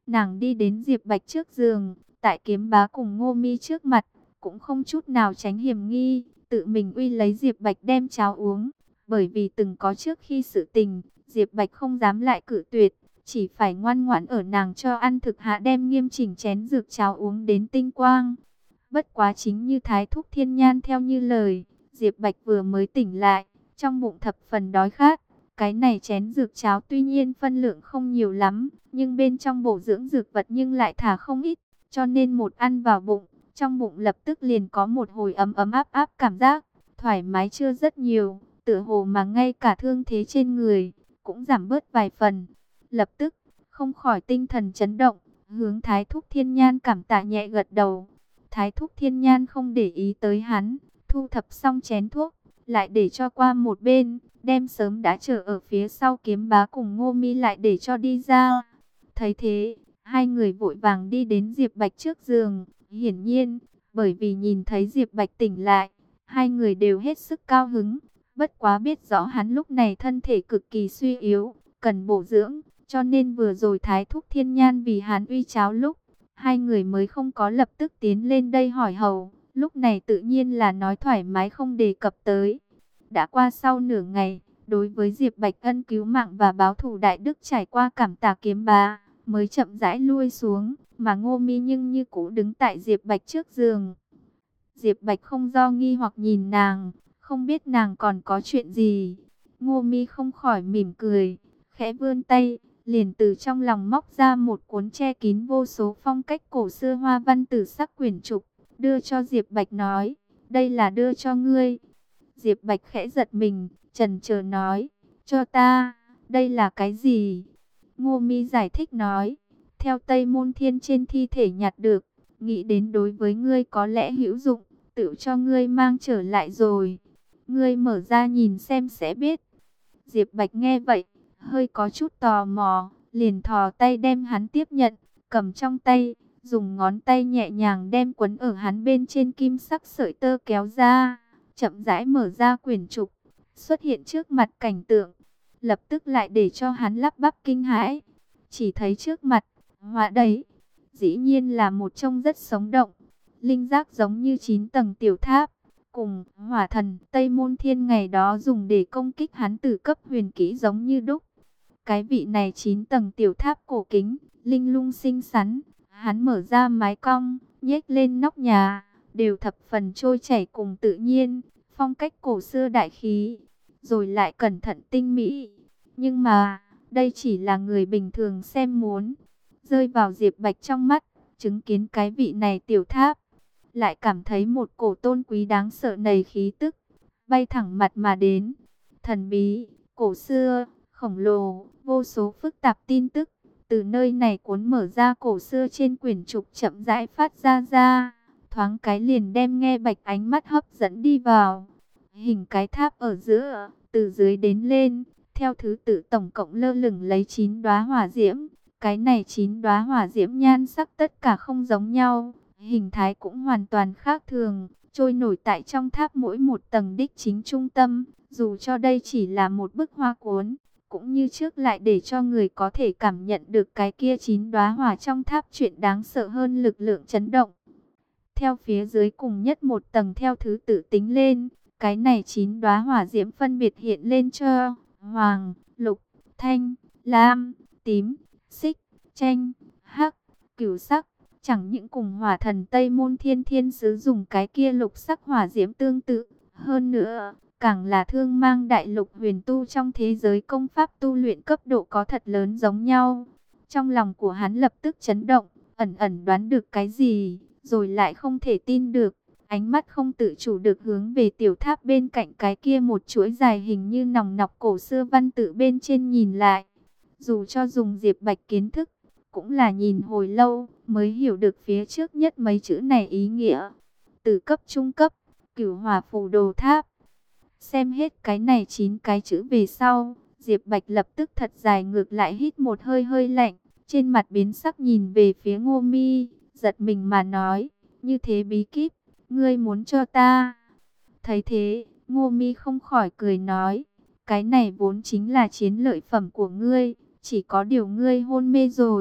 Nàng đi đến Diệp Bạch trước giường, tại Kiếm Bá cùng Ngô Mi trước mặt, cũng không chút nào tránh hiểm nghi, tự mình uy lấy Diệp Bạch đem cháo uống. Bởi vì từng có trước khi sự tình, Diệp Bạch không dám lại cự tuyệt, chỉ phải ngoan ngoãn ở nàng cho ăn thực hạ đem nghiêm chỉnh chén dược cháo uống đến tinh quang. Bất quá chính như Thái Thúc Thiên Nhan theo như lời, Diệp Bạch vừa mới tỉnh lại, trong bụng thập phần đói khát. Cái này chén dược cháo tuy nhiên phân lượng không nhiều lắm, nhưng bên trong bổ dưỡng dược vật nhưng lại thả không ít, cho nên một ăn vào bụng, trong bụng lập tức liền có một hồi ấm ấm áp áp cảm giác, thoải mái chưa rất nhiều, tựa hồ mà ngay cả thương thế trên người cũng giảm bớt vài phần. Lập tức, không khỏi tinh thần chấn động, hướng Thái Thúc Thiên Nhan cảm tạ nhẹ gật đầu. Thái Thúc Thiên Nhan không để ý tới hắn, thu thập xong chén thuốc, lại để cho qua một bên, đem sớm đã chờ ở phía sau Kiếm Bá cùng Ngô Mi lại để cho đi ra. Thấy thế, hai người vội vàng đi đến Diệp Bạch trước giường. Hiển nhiên, bởi vì nhìn thấy Diệp Bạch tỉnh lại, hai người đều hết sức cao hứng. Bất quá biết rõ hắn lúc này thân thể cực kỳ suy yếu, cần bổ dưỡng, cho nên vừa rồi Thái Thúc Thiên Nhan vì hắn uy cháo lúc, hai người mới không có lập tức tiến lên đây hỏi hầu. Lúc này tự nhiên là nói thoải mái không đề cập tới. Đã qua sau nửa ngày, đối với Diệp Bạch ân cứu mạng và báo thù đại đức trải qua cảm tạ Kiếm Bá, mới chậm rãi lui xuống, mà Ngô Mi nhưng như cũ đứng tại Diệp Bạch trước giường. Diệp Bạch không do nghi hoặc nhìn nàng, không biết nàng còn có chuyện gì. Ngô Mi không khỏi mỉm cười, khẽ vươn tay, liền từ trong lòng móc ra một cuốn che kín vô số phong cách cổ xưa hoa văn tử sắc quyển trục, đưa cho Diệp Bạch nói, đây là đưa cho ngươi. Diệp Bạch khẽ giật mình, chần chờ nói, cho ta, đây là cái gì? Ngô Mi giải thích nói, theo Tây Môn Thiên trên thi thể nhặt được, nghĩ đến đối với ngươi có lẽ hữu dụng, tự cho ngươi mang trở lại rồi. Ngươi mở ra nhìn xem sẽ biết. Diệp Bạch nghe vậy, hơi có chút tò mò, liền thò tay đem hắn tiếp nhận, cầm trong tay, dùng ngón tay nhẹ nhàng đem quấn ở hắn bên trên kim sắc sợi tơ kéo ra, chậm rãi mở ra quyển trục, xuất hiện trước mặt cảnh tượng, lập tức lại để cho hắn lắp bắp kinh hãi. Chỉ thấy trước mặt, họa đấy, dĩ nhiên là một trông rất sống động, linh giác giống như 9 tầng tiểu tháp, cùng hỏa thần Tây Môn Thiên ngày đó dùng để công kích hắn từ cấp huyền kỹ giống như đúc. Cái vị này 9 tầng tiểu tháp cổ kính, linh lung xinh xắn, hắn mở ra mái cong, nhếch lên nóc nhà, đều thập phần trôi chảy cùng tự nhiên, phong cách cổ xưa đại khí, rồi lại cẩn thận tinh mỹ. Nhưng mà, đây chỉ là người bình thường xem muốn, rơi vào Diệp Bạch trong mắt, chứng kiến cái vị này tiểu tháp, lại cảm thấy một cổ tôn quý đáng sợ nầy khí tức, bay thẳng mặt mà đến. Thần bí, cổ xưa, khổng lồ, vô số phức tạp tin tức, từ nơi này cuốn mở ra cổ xưa trên quyển trục chậm rãi phát ra, thoáng cái liền đem Nghe Bạch ánh mắt hấp dẫn đi vào. Hình cái tháp ở giữa, từ dưới đến lên, theo thứ tự tổng cộng lơ lửng lấy 9 đóa hỏa diễm. Cái này 9 đóa hỏa diễm nhan sắc tất cả không giống nhau, hình thái cũng hoàn toàn khác thường, trôi nổi tại trong tháp mỗi một tầng đích chính trung tâm. Dù cho đây chỉ là một bức hoa cuốn, cũng như trước lại để cho người có thể cảm nhận được cái kia 9 đóa hỏa trong tháp chuyện đáng sợ hơn lực lượng chấn động. Theo phía dưới cùng nhất một tầng theo thứ tự tính lên, cái này 9 đóa hỏa diễm phân biệt hiện lên cho hoàng, lục, thanh, lam, tím, xích, chanh, hắc, cửu sắc, chẳng những cùng hỏa thần Tây Môn Thiên Thiên Sứ dùng cái kia lục sắc hỏa diễm tương tự, hơn nữa, càng là thương mang đại lục huyền tu trong thế giới công pháp tu luyện cấp độ có thật lớn giống nhau. Trong lòng của hắn lập tức chấn động, ẩn ẩn đoán được cái gì, rồi lại không thể tin được. Ánh mắt không tự chủ được hướng về tiểu tháp bên cạnh cái kia một chuỗi dài hình như nòng nọc cổ xưa văn tự bên trên nhìn lại. Dù cho dùng Diệp Bạch kiến thức, cũng là nhìn hồi lâu mới hiểu được phía trước nhất mấy chữ này ý nghĩa. Từ cấp trung cấp, Cửu Hỏa Phù Đồ Tháp. Xem hết cái này 9 cái chữ về sau, Diệp Bạch lập tức thật dài ngược lại hít một hơi hơi lạnh, trên mặt biến sắc nhìn về phía Ngô Mi, giật mình mà nói, như thế bí kíp, ngươi muốn cho ta? Thấy thế, Ngô Mi không khỏi cười nói, cái này vốn chính là chiến lợi phẩm của ngươi, chỉ có điều ngươi hôn mê rồi,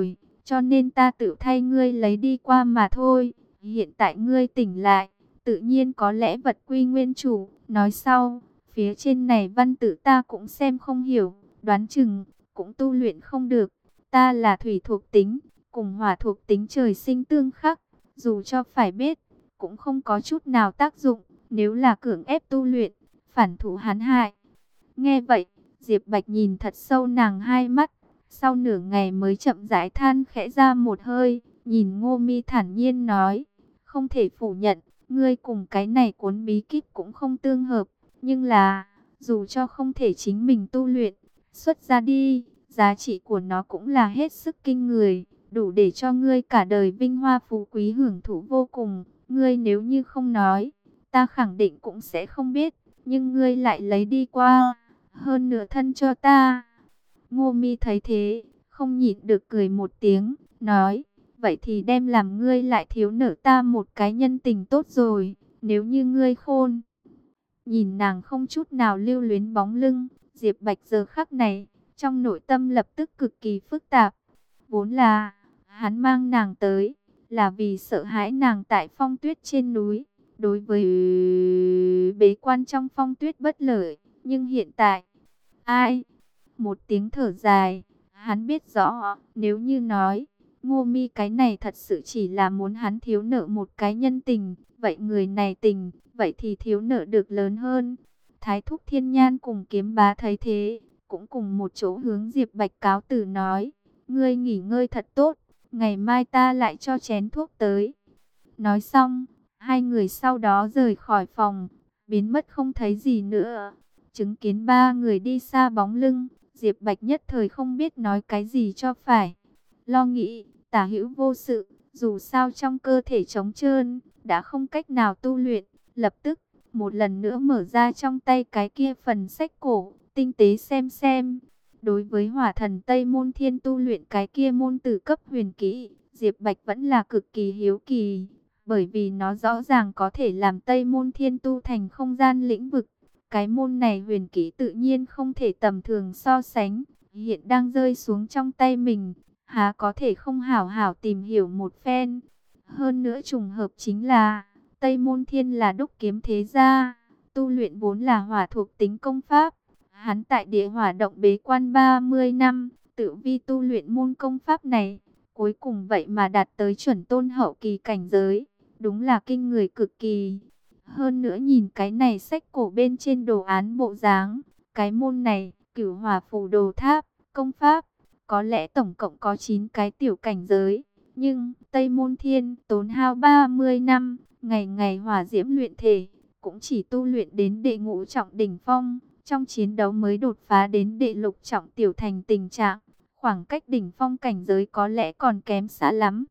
cho nên ta tự thay ngươi lấy đi qua mà thôi. Hiện tại ngươi tỉnh lại, tự nhiên có lẽ vật quy nguyên chủ. Nói sau, phía trên này văn tự ta cũng xem không hiểu, đoán chừng cũng tu luyện không được. Ta là thủy thuộc tính, cùng hỏa thuộc tính trời sinh tương khắc, dù cho phải biết, cũng không có chút nào tác dụng. Nếu là cưỡng ép tu luyện, phản thủ hắn hại. Nghe vậy, Diệp Bạch nhìn thật sâu nàng hai mắt, sau nửa ngày mới chậm rãi than khẽ ra một hơi, nhìn Ngô Mi thản nhiên nói, không thể phủ nhận, ngươi cùng cái này cuốn bí kíp cũng không tương hợp, nhưng là, dù cho không thể chính mình tu luyện, xuất ra đi, giá trị của nó cũng là hết sức kinh người, đủ để cho ngươi cả đời vinh hoa phú quý hưởng thụ vô cùng. Ngươi nếu như không nói, ta khẳng định cũng sẽ không biết, nhưng ngươi lại lấy đi qua, hơn nửa thân cho ta. Ngô Mi thấy thế, không nhịn được cười một tiếng, nói, vậy thì đem làm ngươi lại thiếu nợ ta một cái nhân tình tốt rồi, nếu như ngươi khôn. Nhìn nàng không chút nào lưu luyến bóng lưng, Diệp Bạch giờ khắc này, trong nội tâm lập tức cực kỳ phức tạp. Vốn là, hắn mang nàng tới, là vì sợ hãi nàng tại phong tuyết trên núi, đối với bế quan trong phong tuyết bất lợi. Nhưng hiện tại, ai? Một tiếng thở dài, hắn biết rõ, nếu như nói, Ngô Mi cái này thật sự chỉ là muốn hắn thiếu nợ một cái nhân tình, vậy người này tình, vậy thì thiếu nợ được lớn hơn. Thái thúc Thiên Nhan cùng Kiếm Bá thấy thế, cũng cùng một chỗ hướng Diệp Bạch cáo từ nói, ngươi nghỉ ngơi thật tốt, ngày mai ta lại cho chén thuốc tới. Nói xong, hai người sau đó rời khỏi phòng, biến mất không thấy gì nữa. Chứng kiến ba người đi xa bóng lưng, Diệp Bạch nhất thời không biết nói cái gì cho phải. Lo nghĩ, tả hữu vô sự, dù sao trong cơ thể trống trơn, đã không cách nào tu luyện. Lập tức, một lần nữa mở ra trong tay cái kia phần sách cổ, tinh tế xem. Đối với hỏa thần Tây Môn Thiên tu luyện cái kia môn tử cấp huyền kỹ, Diệp Bạch vẫn là cực kỳ hiếu kỳ. Bởi vì nó rõ ràng có thể làm Tây Môn Thiên tu thành không gian lĩnh vực. Cái môn này huyền kỹ tự nhiên không thể tầm thường so sánh, hiện đang rơi xuống trong tay mình, há có thể không hảo hảo tìm hiểu một phen. Hơn nữa trùng hợp chính là, Tây Môn Thiên là đúc kiếm thế gia, tu luyện vốn là hỏa thuộc tính công pháp. Hắn tại địa hỏa động bế quan 30 năm, tự vi tu luyện môn công pháp này, cuối cùng vậy mà đạt tới chuẩn tôn hậu kỳ cảnh giới, đúng là kinh người cực kỳ. Hơn nữa nhìn cái này sách cổ bên trên đồ án bộ dáng, cái môn này, Cửu Hỏa Phù Đồ Tháp, công pháp, có lẽ tổng cộng có 9 cái tiểu cảnh giới. Nhưng Tây Môn Thiên tốn hao 30 năm, ngày ngày hỏa diễm luyện thể, cũng chỉ tu luyện đến đệ ngũ trọng đỉnh phong, trong chiến đấu mới đột phá đến đệ lục trọng tiểu thành tình trạng. Khoảng cách đỉnh phong cảnh giới có lẽ còn kém xa lắm.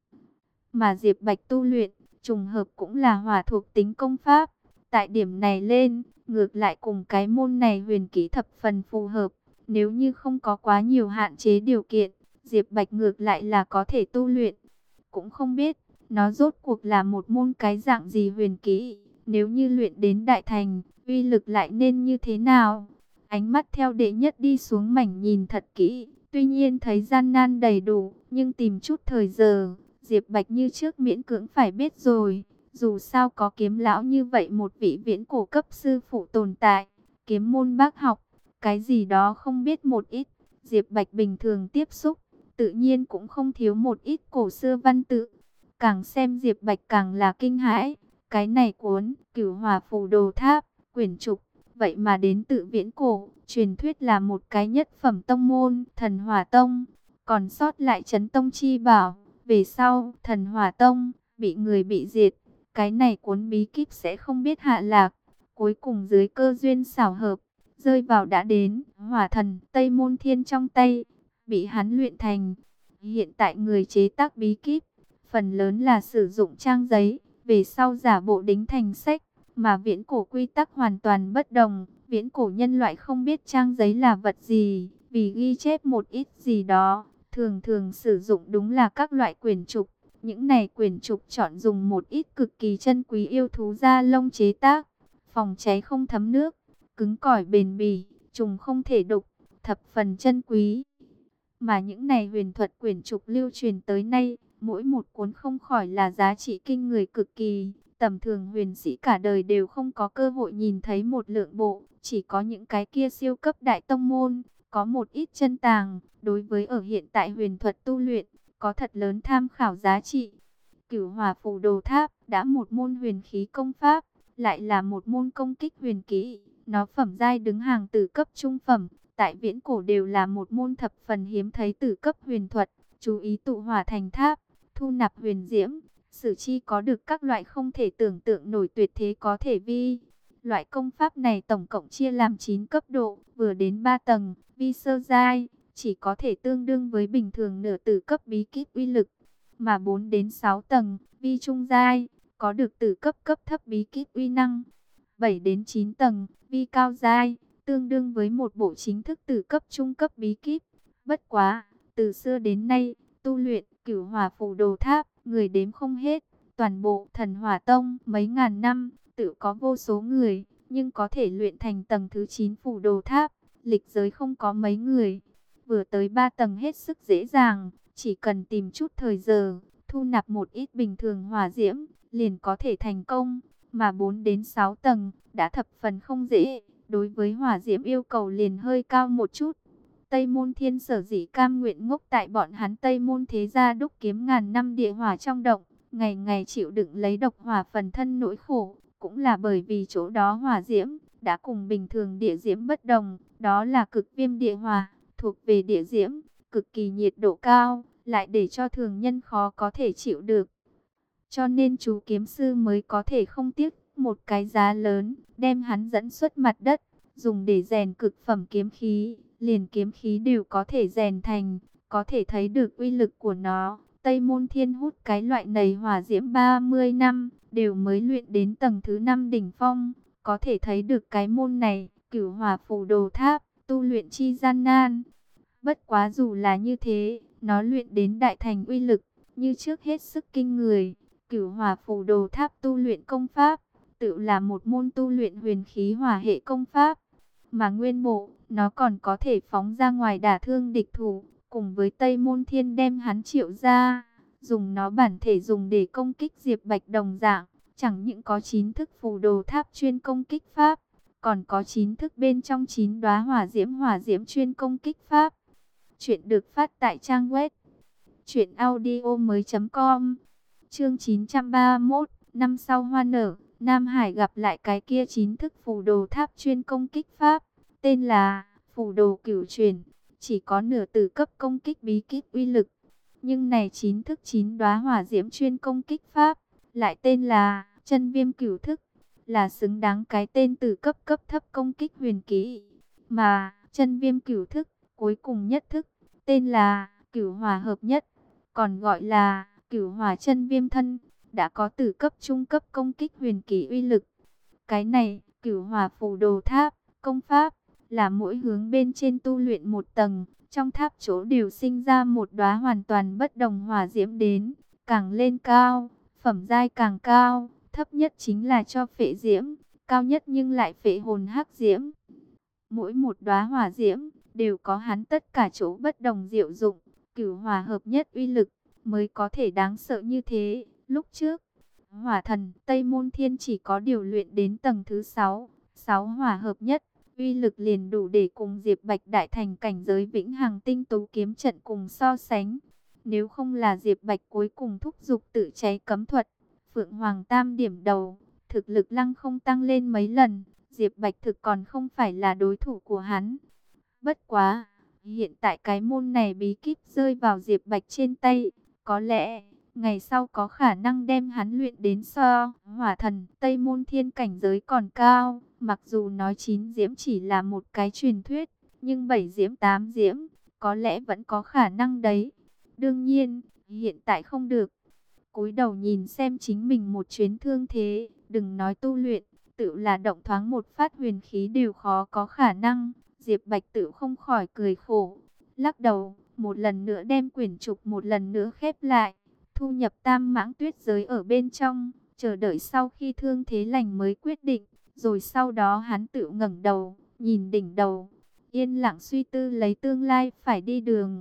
Mà Diệp Bạch tu luyện, trùng hợp cũng là hỏa thuộc tính công pháp. Tại điểm này lên, ngược lại cùng cái môn này huyền kỹ thập phần phù hợp. Nếu như không có quá nhiều hạn chế điều kiện, Diệp Bạch ngược lại là có thể tu luyện. Cũng không biết, nó rốt cuộc là một môn cái dạng gì huyền kỹ. Nếu như luyện đến đại thành, uy lực lại nên như thế nào? Ánh mắt theo đệ nhất đi xuống mảnh nhìn thật kỹ. Tuy nhiên thấy gian nan đầy đủ, nhưng tìm chút thời giờ, Diệp Bạch như trước miễn cưỡng phải biết rồi. Dù sao có Kiếm lão như vậy một vị viễn cổ cấp sư phụ tồn tại, kiếm môn bác học, cái gì đó không biết một ít. Diệp Bạch bình thường tiếp xúc, tự nhiên cũng không thiếu một ít cổ xưa văn tự. Càng xem Diệp Bạch càng là kinh hãi. Cái này cuốn Cửu Hỏa Phù Đồ Tháp, quyển trục, vậy mà đến từ viễn cổ, truyền thuyết là một cái nhất phẩm tông môn, Thần Hỏa Tông, còn sót lại Chấn Tông chi bảo. Về sau, Thần Hỏa Tông bị người bị diệt, cái này cuốn bí kíp sẽ không biết hạ lạc. Cuối cùng dưới cơ duyên xảo hợp, rơi vào đã đến Hỏa Thần Tây Môn Thiên trong tay, bị hắn luyện thành. Hiện tại người chế tác bí kíp, phần lớn là sử dụng trang giấy, về sau giả bộ đính thành sách. Mà viễn cổ quy tắc hoàn toàn bất đồng, viễn cổ nhân loại không biết trang giấy là vật gì, vì ghi chép một ít gì đó, thường thường sử dụng đúng là các loại quyển trục. Những này quyển trục chọn dùng một ít cực kỳ chân quý yêu thú da lông chế tác, phòng cháy không thấm nước, cứng cỏi bền bỉ, trùng không thể đục, thập phần chân quý. Mà những này huyền thuật quyển trục lưu truyền tới nay, mỗi một cuốn không khỏi là giá trị kinh người cực kỳ. Tầm thường huyền sĩ cả đời đều không có cơ hội nhìn thấy một lượng bộ, chỉ có những cái kia siêu cấp đại tông môn, có một ít chân tàng, đối với ở hiện tại huyền thuật tu luyện, có thật lớn tham khảo giá trị. Cửu Hỏa Phù Đồ Tháp đã một môn huyền khí công pháp, lại là một môn công kích huyền kỹ, nó phẩm giai đứng hàng từ cấp trung phẩm, tại viễn cổ đều là một môn thập phần hiếm thấy từ cấp huyền thuật, chú ý tụ hỏa thành tháp, thu nạp huyền diễm, sử chi có được các loại không thể tưởng tượng nổi tuyệt thế có thể vi. Loại công pháp này tổng cộng chia làm 9 cấp độ, vừa đến 3 tầng, vi sơ giai, chỉ có thể tương đương với bình thường nửa tử cấp bí kíp uy lực, mà 4 đến 6 tầng, vi trung giai, có được tử cấp cấp thấp bí kíp uy năng. 7 đến 9 tầng, vi cao giai, tương đương với một bộ chính thức tử cấp trung cấp bí kíp. Bất quá, từ xưa đến nay, tu luyện Cửu Hỏa Phù Đồ Tháp, người đếm không hết, toàn bộ Thần Hỏa Tông mấy ngàn năm, tự có vô số người, nhưng có thể luyện thành tầng thứ 9 Phù Đồ Tháp, lịch giới không có mấy người. Vừa tới 3 tầng hết sức dễ dàng, chỉ cần tìm chút thời giờ, thu nạp một ít bình thường hỏa diễm, liền có thể thành công, mà 4 đến 6 tầng đã thập phần không dễ, đối với hỏa diễm yêu cầu liền hơi cao một chút. Tây Môn Thiên sở dĩ cam nguyện ngốc tại bọn hắn Tây Môn thế gia đúc kiếm ngàn năm địa hỏa trong động, ngày ngày chịu đựng lấy độc hỏa phần thân nỗi khổ, cũng là bởi vì chỗ đó hỏa diễm đã cùng bình thường địa diễm bất đồng, đó là cực viêm địa hỏa, thuộc về địa diễm, cực kỳ nhiệt độ cao, lại để cho thường nhân khó có thể chịu được. Cho nên chú kiếm sư mới có thể không tiếc một cái giá lớn, đem hắn dẫn xuất mặt đất, dùng để rèn cực phẩm kiếm khí, liền kiếm khí đều có thể rèn thành, có thể thấy được uy lực của nó. Tây Môn Thiên hút cái loại nầy hỏa diễm 30 năm, đều mới luyện đến tầng thứ 5 đỉnh phong, có thể thấy được cái môn này, Cửu Hỏa Phù Đồ Tháp, tu luyện chi gian nan. Bất quá dù là như thế, nó luyện đến đại thành uy lực, như trước hết sức kinh người. Cửu Hỏa Phù Đồ Tháp tu luyện công pháp, tự là một môn tu luyện huyền khí hỏa hệ công pháp, mà nguyên bộ, nó còn có thể phóng ra ngoài đả thương địch thủ, cùng với Tây Môn Thiên đem hắn triệu ra, dùng nó bản thể dùng để công kích Diệp Bạch đồng dạng, chẳng những có 9 thức phù đồ tháp chuyên công kích pháp, còn có 9 thức bên trong 9 đóa hỏa diễm chuyên công kích pháp. Chuyện được phát tại trang web truyệnaudiomoi.com. Chương 931, năm sau hoa nở, Nam Hải gặp lại cái kia 9 thức phù đồ tháp chuyên công kích pháp, tên là Phù Đồ Cửu Truyền, chỉ có nửa tử cấp công kích bí kíp uy lực. Nhưng này 9 thức 9 đóa hỏa diễm chuyên công kích pháp, lại tên là Chân Viêm Cửu Thức, là xứng đáng cái tên từ cấp thấp công kích huyền kỹ. Mà Chân Viêm Cửu Thức, cuối cùng nhất thức, tên là Cửu Hỏa Hợp Nhất, còn gọi là Cửu Hỏa Chân Viêm Thân, đã có từ cấp trung cấp công kích huyền kỹ uy lực. Cái này, Cửu Hỏa Phù Đồ Tháp, công pháp, là mỗi hướng bên trên tu luyện một tầng, trong tháp chỗ đều sinh ra một đóa hoàn toàn bất đồng hỏa diễm đến, càng lên cao, phẩm giai càng cao, thấp nhất chính là cho phệ diễm, cao nhất nhưng lại phệ hồn hắc diễm. Mỗi một đóa hỏa diễm đều có hắn tất cả chỗ bất đồng diệu dụng, Cửu Hỏa Hợp Nhất uy lực mới có thể đáng sợ như thế. Lúc trước, Hỏa Thần Tây Môn Thiên chỉ có điều luyện đến tầng thứ 6, 6 hỏa hợp nhất, uy lực liền đủ để cùng Diệp Bạch đại thành cảnh giới vĩnh hằng tinh tú kiếm trận cùng so sánh. Nếu không là Diệp Bạch cuối cùng thúc giục tự cháy cấm thuật, Phượng Hoàng Tam điểm đầu, thực lực lăng không tăng lên mấy lần, Diệp Bạch thực còn không phải là đối thủ của hắn. Bất quá, hiện tại cái môn này bí kíp rơi vào Diệp Bạch trên tay, có lẽ ngày sau có khả năng đem hắn luyện đến so Hỏa Thần Tây Môn Thiên cảnh giới còn cao. Mặc dù nói 9 diễm chỉ là một cái truyền thuyết, nhưng 7 diễm 8 diễm có lẽ vẫn có khả năng đấy. Đương nhiên, hiện tại không được. Cúi đầu nhìn xem chính mình một chuyến thương thế, đừng nói tu luyện, tự là động thoáng một phát huyền khí đều khó có khả năng. Diệp Bạch tự không khỏi cười khổ, lắc đầu, một lần nữa đem quyển trục một lần nữa khép lại, thu nhập Tam Mãng Tuyết giới ở bên trong, chờ đợi sau khi thương thế lành mới quyết định. Rồi sau đó hắn tự ngẩng đầu, nhìn đỉnh đầu, yên lặng suy tư lấy tương lai phải đi đường.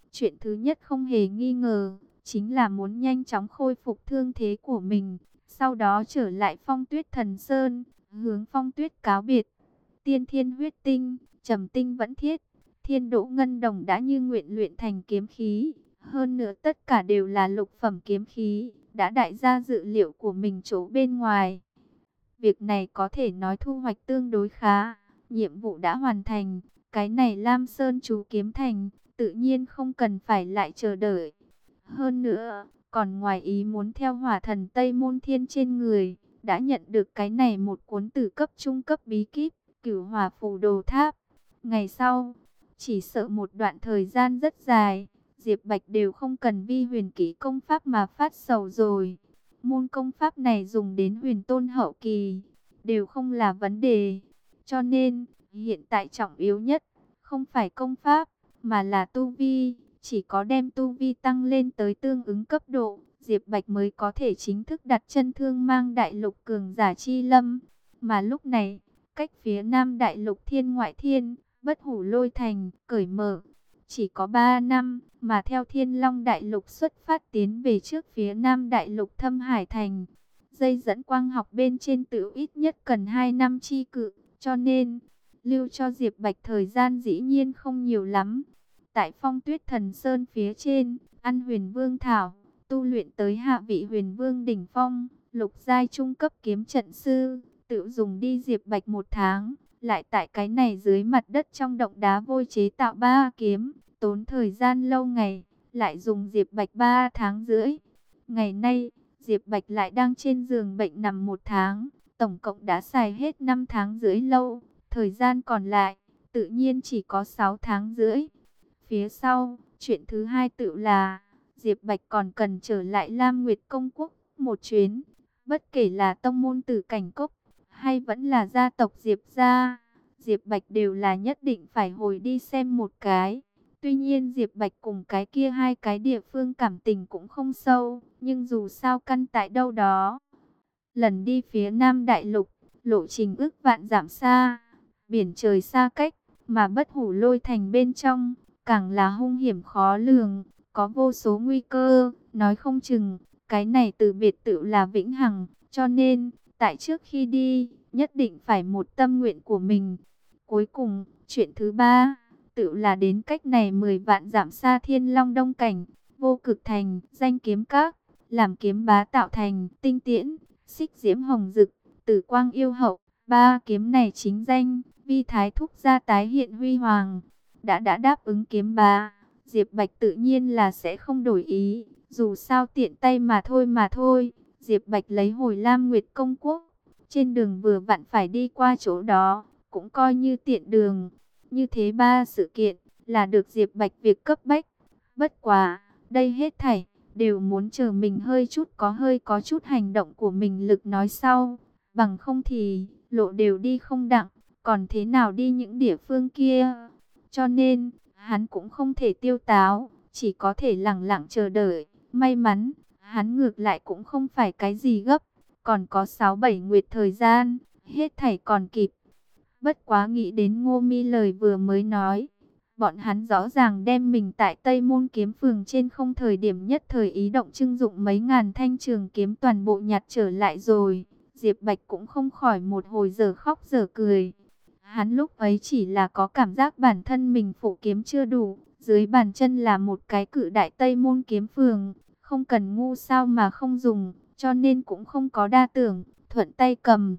Chuyện thứ nhất không hề nghi ngờ, chính là muốn nhanh chóng khôi phục thương thế của mình, sau đó trở lại Phong Tuyết Thần Sơn, hướng Phong Tuyết cáo biệt. Tiên Thiên Huyết Tinh, Trầm Tinh Vẫn Thiết, Thiên Đỗ Ngân Đồng đã như nguyện luyện thành kiếm khí, hơn nữa tất cả đều là lục phẩm kiếm khí, đã đại ra dự liệu của mình chỗ bên ngoài. Việc này có thể nói thu hoạch tương đối khá, nhiệm vụ đã hoàn thành, cái này Lam Sơn chú kiếm thành, tự nhiên không cần phải lại chờ đợi. Hơn nữa, còn ngoài ý muốn theo hỏa thần Tây Môn Thiên trên người, đã nhận được cái này một cuốn tử cấp trung cấp bí kíp, Cửu Hỏa Phù Đồ Tháp. Ngày sau, chỉ sợ một đoạn thời gian rất dài, Diệp Bạch đều không cần vi huyền kỹ công pháp mà phát sầu rồi. Môn công pháp này dùng đến huyền tôn hậu kỳ, đều không là vấn đề. Cho nên, hiện tại trọng yếu nhất, không phải công pháp, mà là tu vi. Chỉ có đem tu vi tăng lên tới tương ứng cấp độ, Diệp Bạch mới có thể chính thức đặt chân Thương Mang Đại Lục cường giả chi lâm. Mà lúc này, cách phía Nam Đại Lục Thiên Ngoại Thiên, Bất Hủ Lôi Thành, cởi mở. Chỉ có 3 năm, mà theo Thiên Long Đại Lục xuất phát tiến về trước phía Nam Đại Lục Thâm Hải Thành. Dây dẫn quang học bên trên tự ít nhất cần 2 năm chi cự, cho nên, lưu cho Diệp Bạch thời gian dĩ nhiên không nhiều lắm. Tại Phong Tuyết Thần Sơn phía trên, ăn Huyền Vương Thảo, tu luyện tới hạ vị Huyền Vương đỉnh phong, lục giai trung cấp kiếm trận sư, tự dùng đi Diệp Bạch 1 tháng, lại tại cái này dưới mặt đất trong động đá vôi chế tạo 3 kiếm, tốn thời gian lâu ngày, lại dùng Diệp Bạch 3 tháng rưỡi. Ngày nay, Diệp Bạch lại đang trên giường bệnh nằm 1 tháng, tổng cộng đã xài hết 5 tháng rưỡi lâu, thời gian còn lại, tự nhiên chỉ có 6 tháng rưỡi. Phía sau, chuyện thứ hai tự là, Diệp Bạch còn cần trở lại Lam Nguyệt Công Quốc một chuyến. Bất kể là tông môn Tử Cảnh Cốc, hay vẫn là gia tộc Diệp gia, Diệp Bạch đều là nhất định phải hồi đi xem một cái. Tuy nhiên Diệp Bạch cùng cái kia hai cái địa phương cảm tình cũng không sâu, nhưng dù sao căn tại đâu đó. Lần đi phía Nam Đại Lục, lộ trình ước vạn dặm xa, biển trời xa cách, mà Bất Hủ Lôi Thành bên trong, càng là hung hiểm khó lường, có vô số nguy cơ, nói không chừng, cái này từ biệt tự là vĩnh hằng, cho nên, tại trước khi đi, nhất định phải một tâm nguyện của mình. Cuối cùng, chuyện thứ ba, tự là đến cách này 10 vạn dặm xa Thiên Long Đông Cảnh, Vô Cực Thành, Danh Kiếm Các, làm kiếm bá tạo thành, Tinh Tiễn, Xích Diễm Hồng Dực, Tử Quang Yêu Hậu, 3 kiếm này chính danh, Vi Thái Thúc gia tái hiện huy hoàng. Đã đáp ứng kiếm bá, Diệp Bạch tự nhiên là sẽ không đổi ý, dù sao tiện tay mà thôi. Diệp Bạch lấy hồi Lam Nguyệt Công Quốc, trên đường vừa vặn phải đi qua chỗ đó, cũng coi như tiện đường. Như thế 3 sự kiện là được Diệp Bạch việc cấp bách. Bất quá, đây hết thảy đều muốn chờ mình hơi có chút hành động của mình lực nói sau, bằng không thì lộ đều đi không đặng, còn thế nào đi những địa phương kia. Cho nên, hắn cũng không thể tiêu táo, chỉ có thể lẳng lặng chờ đợi. May mắn, hắn ngược lại cũng không phải cái gì gấp, còn có 6-7 nguyệt thời gian, hết thảy còn kịp. Bất quá nghĩ đến Ngô Mi lời vừa mới nói, bọn hắn rõ ràng đem mình tại Tây Môn Kiếm Phường trên không thời điểm nhất thời ý động trưng dụng mấy ngàn thanh trường kiếm toàn bộ nhặt trở lại rồi. Diệp Bạch cũng không khỏi một hồi giờ khóc giờ cười. Hắn lúc ấy chỉ là có cảm giác bản thân mình phụ kiếm chưa đủ, dưới bàn chân là một cái cự đại Tây Môn Kiếm Phường, không cần ngu sao mà không dùng, cho nên cũng không có đa tưởng, thuận tay cầm.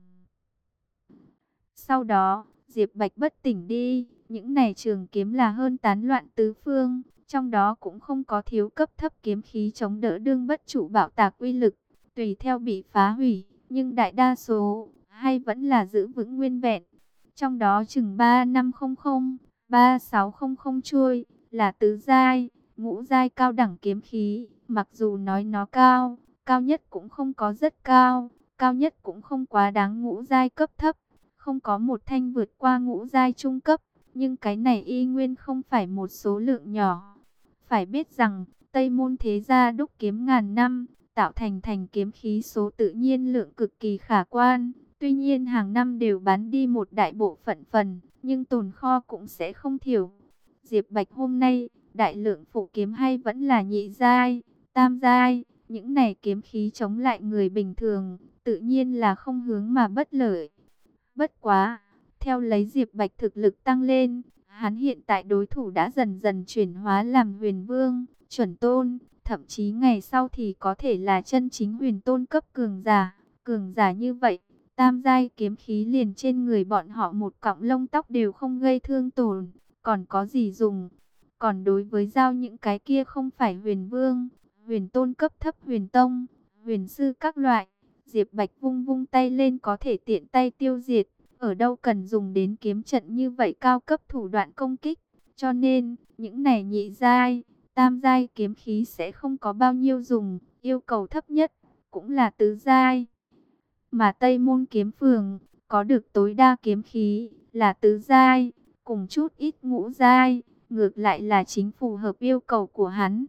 Sau đó, Diệp Bạch bất tỉnh đi, những này trường kiếm là hơn tán loạn tứ phương, trong đó cũng không có thiếu cấp thấp kiếm khí chống đỡ đương bất trụ bạo tạc uy lực, tùy theo bị phá hủy, nhưng đại đa số hay vẫn là giữ vững nguyên vẹn. Trong đó chừng 3500, 3600 chuôi là tứ giai, ngũ giai cao đẳng kiếm khí, mặc dù nói nó cao, cao nhất cũng không có rất cao, cao nhất cũng không quá đáng ngũ giai cấp thấp, không có một thanh vượt qua ngũ giai trung cấp, nhưng cái này y nguyên không phải một số lượng nhỏ. Phải biết rằng, Tây Môn thế gia đúc kiếm ngàn năm, tạo thành kiếm khí số tự nhiên lượng cực kỳ khả quan. Tuy nhiên hàng năm đều bán đi một đại bộ phận phần, nhưng tồn kho cũng sẽ không thiểu. Diệp Bạch hôm nay đại lượng phụ kiếm hay vẫn là nhị giai, tam giai, những này kiếm khí chống lại người bình thường, tự nhiên là không hướng mà bất lợi. Bất quá, theo lấy Diệp Bạch thực lực tăng lên, hắn hiện tại đối thủ đã dần dần chuyển hóa làm huyền vương, chuẩn tôn, thậm chí ngày sau thì có thể là chân chính huyền tôn cấp cường giả. Cường giả như vậy, tam giai kiếm khí liền trên người bọn họ một cọng lông tóc đều không gây thương tổn, còn có gì dùng. Còn đối với giao những cái kia không phải huyền vương, huyền tôn cấp thấp huyền tông, huyền sư các loại, Diệp Bạch vung vung tay lên có thể tiện tay tiêu diệt, ở đâu cần dùng đến kiếm trận như vậy cao cấp thủ đoạn công kích. Cho nên, những này nhị giai, tam giai kiếm khí sẽ không có bao nhiêu dùng, yêu cầu thấp nhất cũng là tứ giai. Mà Tây Môn Kiếm Phường có được tối đa kiếm khí là tứ giai, cùng chút ít ngũ giai, ngược lại là chính phù hợp yêu cầu của hắn.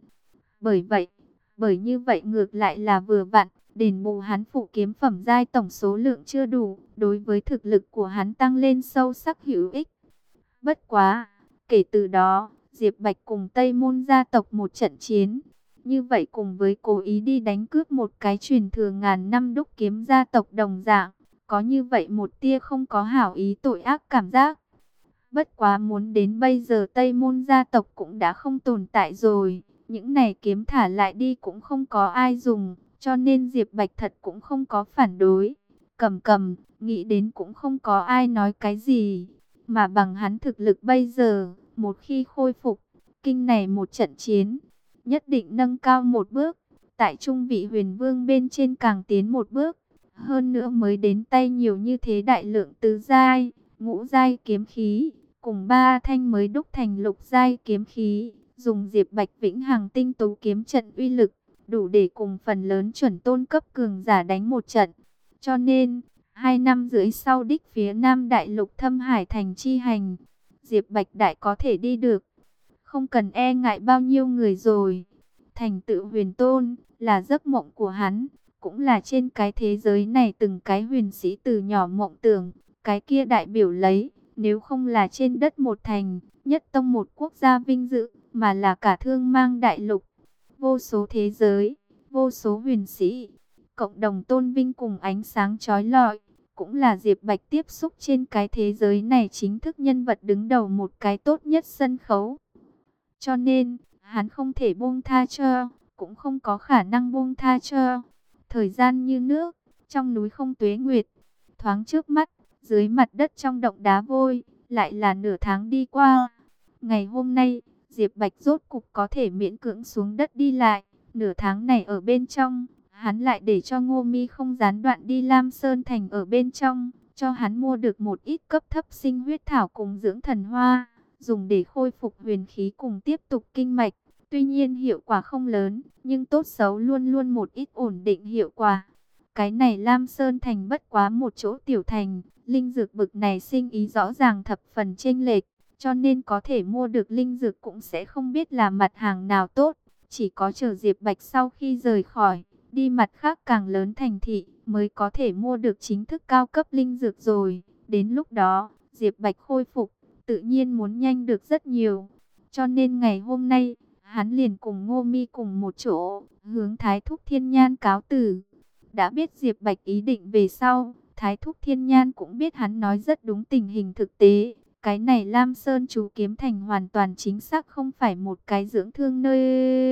Bởi như vậy ngược lại là vừa vặn, đền bù hắn phụ kiếm phẩm giai tổng số lượng chưa đủ, đối với thực lực của hắn tăng lên sâu sắc hữu ích. Bất quá, kể từ đó, Diệp Bạch cùng Tây Môn gia tộc một trận chiến. Như vậy cùng với cố ý đi đánh cướp một cái truyền thừa ngàn năm đúc kiếm gia tộc đồng dạng, có như vậy một tia không có hảo ý tội ác cảm giác. Bất quá muốn đến bây giờ Tây Môn gia tộc cũng đã không tồn tại rồi, những này kiếm thả lại đi cũng không có ai dùng, cho nên Diệp Bạch thật cũng không có phản đối. Cầm, nghĩ đến cũng không có ai nói cái gì, mà bằng hắn thực lực bây giờ, một khi khôi phục, kinh này một trận chiến, nhất định nâng cao một bước, tại trung vị huyền vương bên trên càng tiến một bước, hơn nữa mới đến tay nhiều như thế đại lượng tứ giai, ngũ giai kiếm khí, cùng 3 thanh mới đúc thành lục giai kiếm khí, dùng Diệp Bạch vĩnh hằng tinh tú kiếm trận uy lực, đủ để cùng phần lớn chuẩn tôn cấp cường giả đánh một trận. Cho nên, 2 năm rưỡi sau đích phía Nam Đại Lục Thâm Hải thành chi hành, Diệp Bạch đại có thể đi được, không cần e ngại bao nhiêu người rồi. Thành tựu huyền tôn là giấc mộng của hắn, cũng là trên cái thế giới này từng cái huyền sĩ từ nhỏ mộng tưởng, cái kia đại biểu lấy, nếu không là trên đất một thành, nhất tông một quốc gia vinh dự, mà là cả thương mang đại lục, vô số thế giới, vô số huyền sĩ, cộng đồng tôn vinh cùng ánh sáng chói lọi, cũng là Diệp Bạch tiếp xúc trên cái thế giới này chính thức nhân vật đứng đầu một cái tốt nhất sân khấu. Cho nên, hắn không thể buông tha cho, cũng không có khả năng buông tha cho. Thời gian như nước, trong núi không tuế nguyệt, thoáng trước mắt, dưới mặt đất trong động đá vôi, lại là nửa tháng đi qua. Ngày hôm nay, Diệp Bạch rốt cục có thể miễn cưỡng xuống đất đi lại. Nửa tháng này ở bên trong, hắn lại để cho Ngô Mi không gián đoạn đi Lam Sơn Thành ở bên trong, cho hắn mua được một ít cấp thấp sinh huyết thảo cùng dưỡng thần hoa, dùng để khôi phục huyền khí cùng tiếp tục kinh mạch. Tuy nhiên hiệu quả không lớn, nhưng tốt xấu luôn luôn một ít ổn định hiệu quả. Cái này Lam Sơn Thành bất quá một chỗ tiểu thành, linh dược bực này sinh ý rõ ràng thập phần chênh lệch, cho nên có thể mua được linh dược cũng sẽ không biết là mặt hàng nào tốt. Chỉ có chờ Diệp Bạch sau khi rời khỏi, đi mặt khác càng lớn thành thị, mới có thể mua được chính thức cao cấp linh dược rồi. Đến lúc đó, Diệp Bạch khôi phục, tự nhiên muốn nhanh được rất nhiều. Cho nên ngày hôm nay, hắn liền cùng Ngô Mi cùng một chỗ, hướng Thái Thúc Thiên Nhan cáo từ. Đã biết Diệp Bạch ý định về sau, Thái Thúc Thiên Nhan cũng biết hắn nói rất đúng tình hình thực tế. Cái này Lam Sơn Chú Kiếm Thành hoàn toàn chính xác không phải một cái dưỡng thương nơi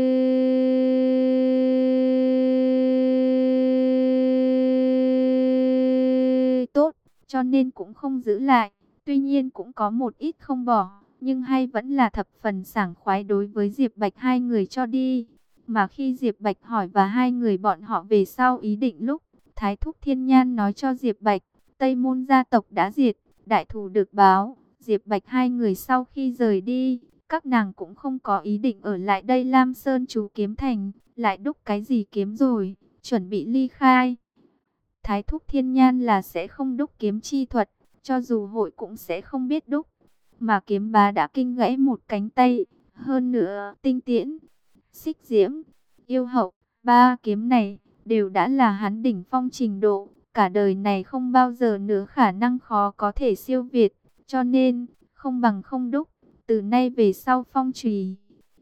tốt, cho nên cũng không giữ lại. Tuy nhiên cũng có một ít không bỏ, nhưng hay vẫn là thập phần sảng khoái đối với Diệp Bạch hai người cho đi. Mà khi Diệp Bạch hỏi và hai người bọn họ về sau ý định lúc, Thái Thúc Thiên Nhan nói cho Diệp Bạch, Tây Môn gia tộc đã diệt, đại thù được báo. Diệp Bạch hai người sau khi rời đi, các nàng cũng không có ý định ở lại đây Lam Sơn Chú Kiếm Thành, lại đúc cái gì kiếm rồi, chuẩn bị ly khai. Thái Thúc Thiên Nhan là sẽ không đúc kiếm chi thuật, cho dù hội cũng sẽ không biết đúc. Mà kiếm bá đã kinh gãy một cánh tay, hơn nữa tinh tiễn, xích diễm, yêu hậu, ba kiếm này đều đã là hắn đỉnh phong trình độ, cả đời này không bao giờ nữa khả năng khó có thể siêu việt, cho nên không bằng không đúc, từ nay về sau phong trì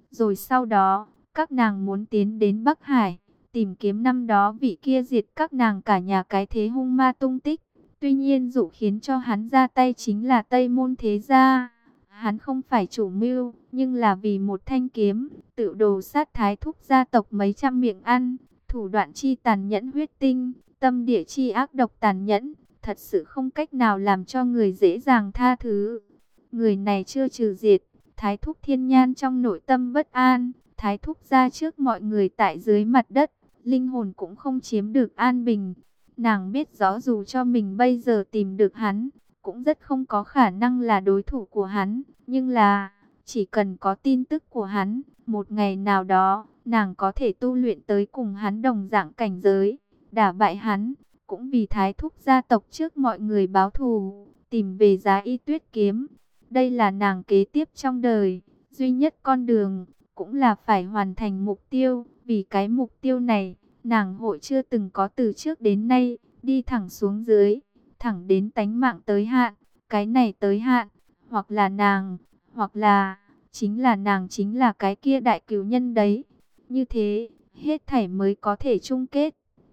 Rồi sau đó, các nàng muốn tiến đến Bắc Hải, tìm kiếm năm đó vị kia diệt các nàng cả nhà cái thế hung ma tung tích. Tuy nhiên dụ khiến cho hắn ra tay chính là Tây Môn Thế Gia. Hắn không phải chủ mưu, nhưng là vì một thanh kiếm, tự đồ sát thái thúc gia tộc mấy trăm miệng ăn, thủ đoạn chi tàn nhẫn huyết tinh, tâm địa chi ác độc tàn nhẫn, thật sự không cách nào làm cho người dễ dàng tha thứ. Người này chưa trừ diệt, thái thúc Thiên Nhan trong nội tâm bất an, thái thúc gia trước mọi người tại dưới mặt đất, linh hồn cũng không chiếm được an bình. Nàng biết rõ dù cho mình bây giờ tìm được hắn, cũng rất không có khả năng là đối thủ của hắn. Nhưng là, chỉ cần có tin tức của hắn, một ngày nào đó, nàng có thể tu luyện tới cùng hắn đồng dạng cảnh giới, đả bại hắn, cũng vì thái thúc gia tộc trước mọi người báo thù, tìm về Giá Y Tuyết kiếm. Đây là nàng kế tiếp trong đời, duy nhất con đường, cũng là phải hoàn thành mục tiêu. Vì cái mục tiêu này, nàng hội chưa từng có từ trước đến nay, đi thẳng xuống dưới, thẳng đến tánh mạng tới hạn. Cái này tới hạn, hoặc là nàng, hoặc là, chính là cái kia đại cửu nhân đấy. Như thế, hết thảy mới có thể chung kết.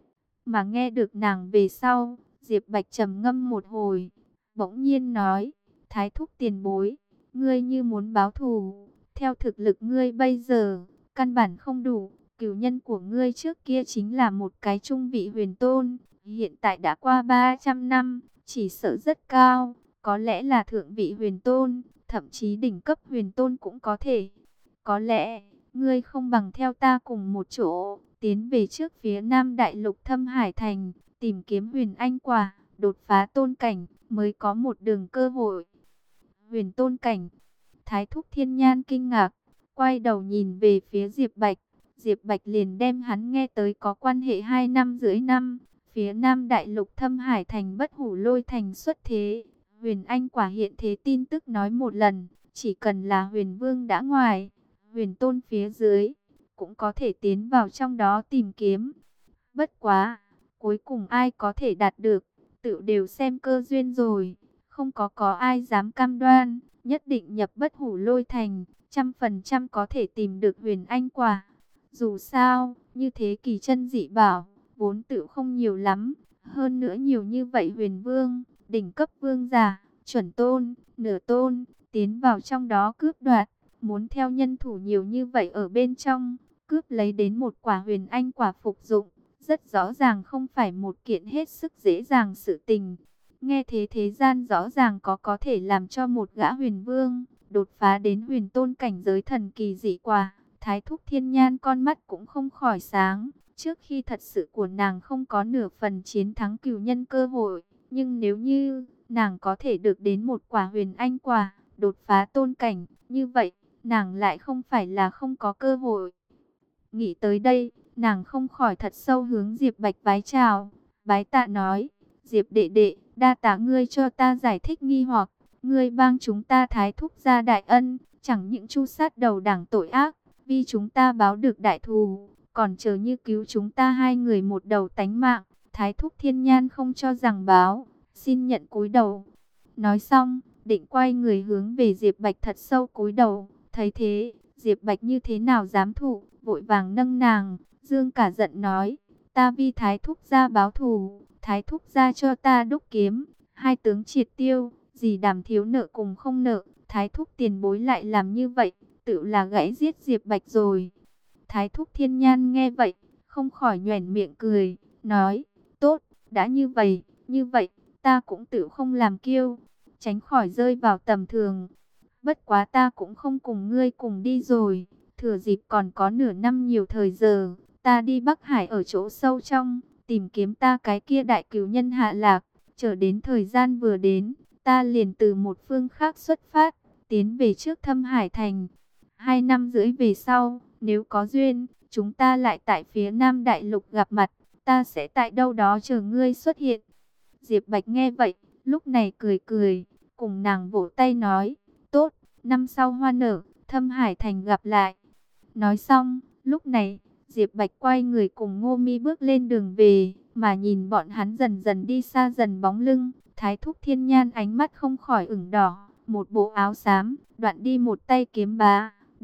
Mà nghe được nàng về sau, Diệp Bạch trầm ngâm một hồi, bỗng nhiên nói, Thái thúc tiền bối, ngươi như muốn báo thù, theo thực lực ngươi bây giờ, căn bản không đủ. Cửu nhân của ngươi trước kia chính là một cái trung vị huyền tôn, hiện tại đã qua 300 năm, chỉ sợ rất cao, có lẽ là thượng vị huyền tôn, thậm chí đỉnh cấp huyền tôn cũng có thể. Có lẽ, ngươi không bằng theo ta cùng một chỗ, tiến về trước phía Nam Đại Lục Thâm Hải Thành, tìm kiếm huyền anh quả, đột phá tôn cảnh, mới có một đường cơ hội. Huyền tôn cảnh, Thái thúc Thiên Nhan kinh ngạc, quay đầu nhìn về phía Diệp Bạch. Diệp Bạch liền đem hắn nghe tới có quan hệ 2 năm rưỡi năm, phía Nam Đại Lục Thâm Hải Thành Bất Hủ Lôi Thành xuất thế, huyền anh quả hiện thế tin tức nói một lần, chỉ cần là huyền vương đã ngoài, huyền tôn phía dưới, cũng có thể tiến vào trong đó tìm kiếm. Bất quá, cuối cùng ai có thể đạt được, tự đều xem cơ duyên rồi, không có ai dám cam đoan, nhất định nhập Bất Hủ Lôi Thành, 100% có thể tìm được huyền anh quả. Dù sao, như thế kỳ chân dị bảo, vốn tự không nhiều lắm, hơn nữa nhiều như vậy huyền vương, đỉnh cấp vương giả, chuẩn tôn, nửa tôn, tiến vào trong đó cướp đoạt, muốn theo nhân thủ nhiều như vậy ở bên trong, cướp lấy đến một quả huyền anh quả phục dụng, rất rõ ràng không phải một kiện hết sức dễ dàng sự tình. Nghe thế thế gian rõ ràng có thể làm cho một gã huyền vương, đột phá đến huyền tôn cảnh giới thần kỳ dị quả. Thái thúc Thiên Nhan con mắt cũng không khỏi sáng, trước khi thật sự của nàng không có nửa phần chiến thắng cửu nhân cơ hội, nhưng nếu như nàng có thể được đến một quả huyền anh quả, đột phá tôn cảnh, như vậy, nàng lại không phải là không có cơ hội. Nghĩ tới đây, nàng không khỏi thật sâu hướng Diệp Bạch vái chào, bái tạ nói, Diệp đệ đệ, đa tạ ngươi cho ta giải thích nghi hoặc, ngươi bang chúng ta Thái thúc gia đại ân, chẳng những tru sát đầu đảng tội ác, vì chúng ta báo được đại thù, còn chờ như cứu chúng ta hai người một đầu tánh mạng. Thái thúc Thiên Nhan không cho rằng báo, xin nhận cúi đầu. Nói xong, định quay người hướng về Diệp Bạch thật sâu cúi đầu. Thấy thế, Diệp Bạch như thế nào dám thụ, vội vàng nâng nàng, dương cả giận nói, ta vì Thái thúc gia báo thù, Thái thúc gia cho ta đúc kiếm, hai tướng triệt tiêu, gì đảm thiếu nợ cùng không nợ, Thái thúc tiền bối lại làm như vậy, tự là gãy giết Diệp Bạch rồi. Thái thúc Thiên Nhan nghe vậy, không khỏi nhoẻn miệng cười, nói, tốt, đã như vậy, ta cũng tự không làm kiêu, tránh khỏi rơi vào tầm thường. Bất quá ta cũng không cùng ngươi cùng đi rồi, thừa dịp còn có nửa năm nhiều thời giờ, ta đi Bắc Hải ở chỗ sâu trong, tìm kiếm ta cái kia đại cửu nhân hạ lạc, chờ đến thời gian vừa đến, ta liền từ một phương khác xuất phát, tiến về trước Thâm Hải Thành. 2 năm rưỡi về sau, nếu có duyên, chúng ta lại tại phía Nam Đại Lục gặp mặt, ta sẽ tại đâu đó chờ ngươi xuất hiện. Diệp Bạch nghe vậy, lúc này cười cười, cùng nàng vỗ tay nói, tốt, năm sau hoa nở, Thâm Hải Thành gặp lại. Nói xong, lúc này, Diệp Bạch quay người cùng Ngô Mi bước lên đường về, mà nhìn bọn hắn dần dần đi xa dần bóng lưng, Thái thúc Thiên Nhan ánh mắt không khỏi ửng đỏ, một bộ áo xám, đoạn đi một tay kiếm bá,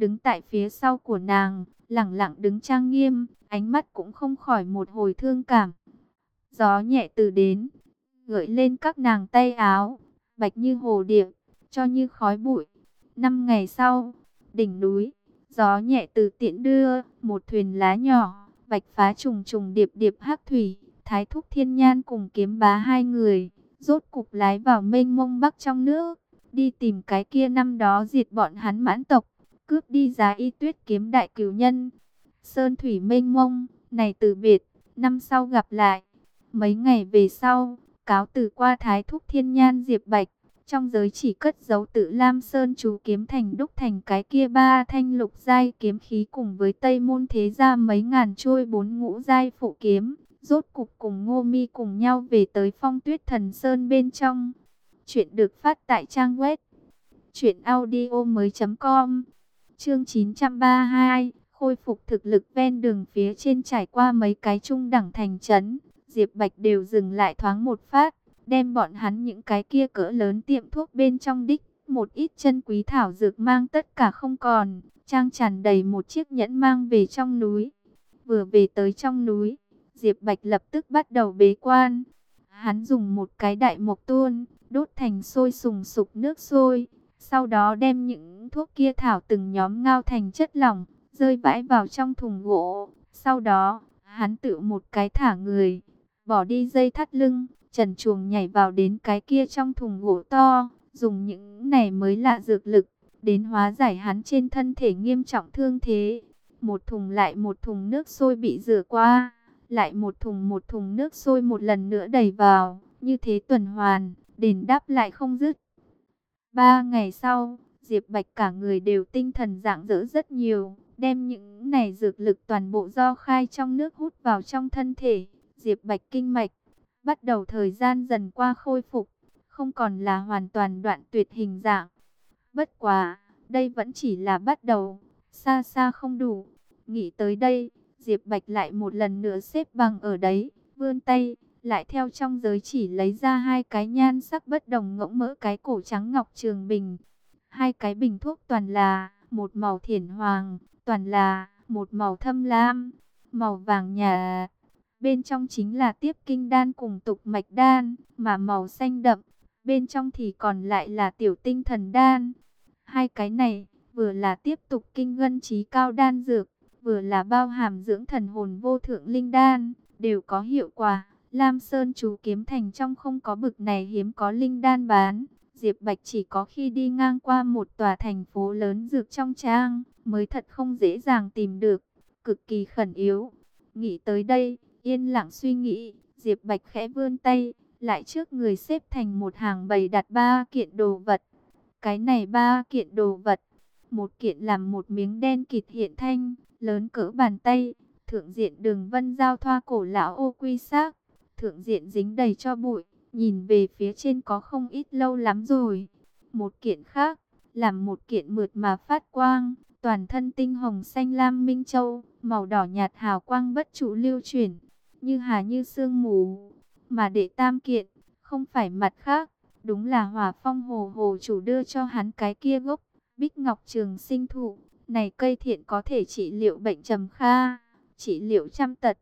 đứng tại phía sau của nàng, lẳng lặng đứng trang nghiêm, ánh mắt cũng không khỏi một hồi thương cảm. Gió nhẹ từ đến, gợi lên các nàng tay áo, bạch như hồ điệp, cho như khói bụi. 5 ngày sau, đỉnh núi, gió nhẹ từ tiễn đưa, một thuyền lá nhỏ, bạch phá trùng trùng điệp điệp hắc thủy, Thái Thúc Thiên Nhan cùng Kiếm Bá hai người, rốt cục lái vào mênh mông bắc trong nước, đi tìm cái kia năm đó diệt bọn hắn Mãn tộc, cướp đi Giá Y Tuyết kiếm đại cửu nhân. Sơn thủy mênh mông, này từ biệt, năm sau gặp lại. Mấy ngày về sau, cáo từ qua Thái Thúc Thiên Nhan Diệp Bạch, trong giới chỉ cất giấu tự Lam Sơn chú kiếm thành đúc thành cái kia 3 thanh lục giai kiếm khí cùng với Tây Môn Thế Gia mấy ngàn trôi 4 ngũ giai phụ kiếm, rốt cục cùng Ngô Mi cùng nhau về tới Phong Tuyết Thần Sơn bên trong. Chuyện được phát tại trang web truyệnaudiomoi.com. Chương 932, khôi phục thực lực. Ven đường phía trên trải qua mấy cái trung đẳng thành trấn, Diệp Bạch đều dừng lại thoáng một phát, đem bọn hắn những cái kia cỡ lớn tiệm thuốc bên trong đích một ít chân quý thảo dược mang tất cả không còn, trang tràn đầy một chiếc nhẫn mang về trong núi. Vừa về tới trong núi, Diệp Bạch lập tức bắt đầu bế quan. Hắn dùng một cái đại mộc tuôn, đốt thành sôi sùng sục nước sôi, sau đó đem những thuốc kia thảo từng nhóm ngao thành chất lỏng, rơi vãi vào trong thùng gỗ. Sau đó, hắn tự một cái thả người, bỏ đi dây thắt lưng, trần truồng nhảy vào đến cái kia trong thùng gỗ to, dùng những này mới lạ dược lực, đến hóa giải hắn trên thân thể nghiêm trọng thương thế. Một thùng lại một thùng nước sôi bị rửa qua, lại một thùng nước sôi một lần nữa đẩy vào, như thế tuần hoàn, đền đáp lại không dứt. 3 ngày sau, Diệp Bạch cả người đều tinh thần rạng rỡ rất nhiều, đem những này dược lực toàn bộ do khai trong nước hút vào trong thân thể. Diệp Bạch kinh mạch bắt đầu thời gian dần qua khôi phục, không còn là hoàn toàn đoạn tuyệt hình dạng. Bất quá, đây vẫn chỉ là bắt đầu, xa xa không đủ. Nghĩ tới đây, Diệp Bạch lại một lần nữa xếp bằng ở đấy, vươn tay, lại theo trong giới chỉ lấy ra 2 cái nhan sắc bất đồng ngỗng mỡ cái cổ trắng ngọc trường bình. 2 cái bình thuốc toàn là một màu thiển hoàng, toàn là một màu thâm lam, màu vàng nhạt. Bên trong chính là tiếp kinh đan cùng tục mạch đan, mà màu xanh đậm, bên trong thì còn lại là tiểu tinh thần đan. 2 cái này, vừa là tiếp tục kinh ngân trí cao đan dược, vừa là bao hàm dưỡng thần hồn vô thượng linh đan, đều có hiệu quả. Lam Sơn chú kiếm thành trong không có bực này hiếm có linh đan bán. Diệp Bạch chỉ có khi đi ngang qua một tòa thành phố lớn dược trong trang, mới thật không dễ dàng tìm được, cực kỳ khẩn yếu. Nghĩ tới đây, yên lặng suy nghĩ, Diệp Bạch khẽ vươn tay, lại trước người xếp thành một hàng bày đặt 3 kiện đồ vật. Cái này 3 kiện đồ vật, một kiện làm một miếng đen kịt hiện thanh, lớn cỡ bàn tay, thượng diện đường vân giao thoa cổ lão ô quy xác, thượng diện dính đầy cho bụi, nhìn về phía trên có không ít lâu lắm rồi. Một kiện khác, làm một kiện mượt mà phát quang, toàn thân tinh hồng xanh lam minh châu, màu đỏ nhạt hào quang bất trụ lưu chuyển, như hà như sương mù. Mà đệ tam kiện, không phải mặt khác, đúng là Hỏa Phong Hồ Hồ chủ đưa cho hắn cái kia gốc Bích Ngọc Trường Sinh thụ. Này cây thiện có thể trị liệu bệnh trầm kha, trị liệu trăm tật.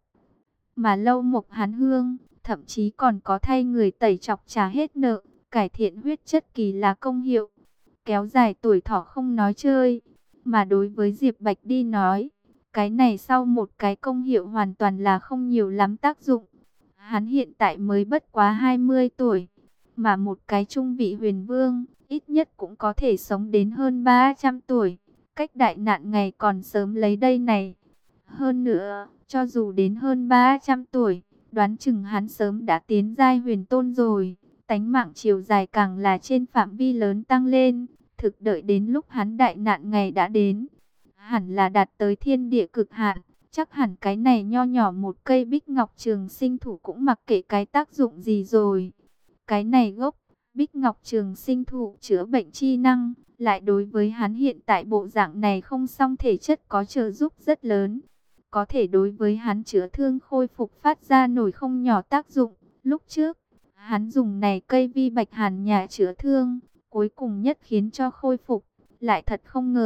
Mà lâu mộc hán hương, thậm chí còn có thay người tẩy chọc trả hết nợ, cải thiện huyết chất kỳ là công hiệu, kéo dài tuổi thọ không nói chơi. Mà đối với Diệp Bạch đi nói, cái này sau một cái công hiệu hoàn toàn là không nhiều lắm tác dụng. Hắn hiện tại mới bất quá 20 tuổi, mà một cái trung vị huyền vương, ít nhất cũng có thể sống đến hơn 300 tuổi. Cách đại nạn ngày còn sớm lấy đây này. Hơn nữa, cho dù đến hơn 300 tuổi, đoán chừng hắn sớm đã tiến giai huyền tôn rồi. Tánh mạng chiều dài càng là trên phạm vi lớn tăng lên. Thực đợi đến lúc hắn đại nạn ngày đã đến, hẳn là đạt tới thiên địa cực hạn. Chắc hẳn cái này nho nhỏ một cây Bích Ngọc Trường Sinh thụ cũng mặc kệ cái tác dụng gì rồi. Cái này gốc Bích Ngọc Trường Sinh thụ chữa bệnh chi năng, lại đối với hắn hiện tại bộ dạng này không song thể chất có trợ giúp rất lớn. Có thể đối với hắn chữa thương khôi phục phát ra nổi không nhỏ tác dụng. Lúc trước, hắn dùng này cây vi bạch hàn nhà chữa thương, cuối cùng nhất khiến cho khôi phục. Lại thật không ngờ,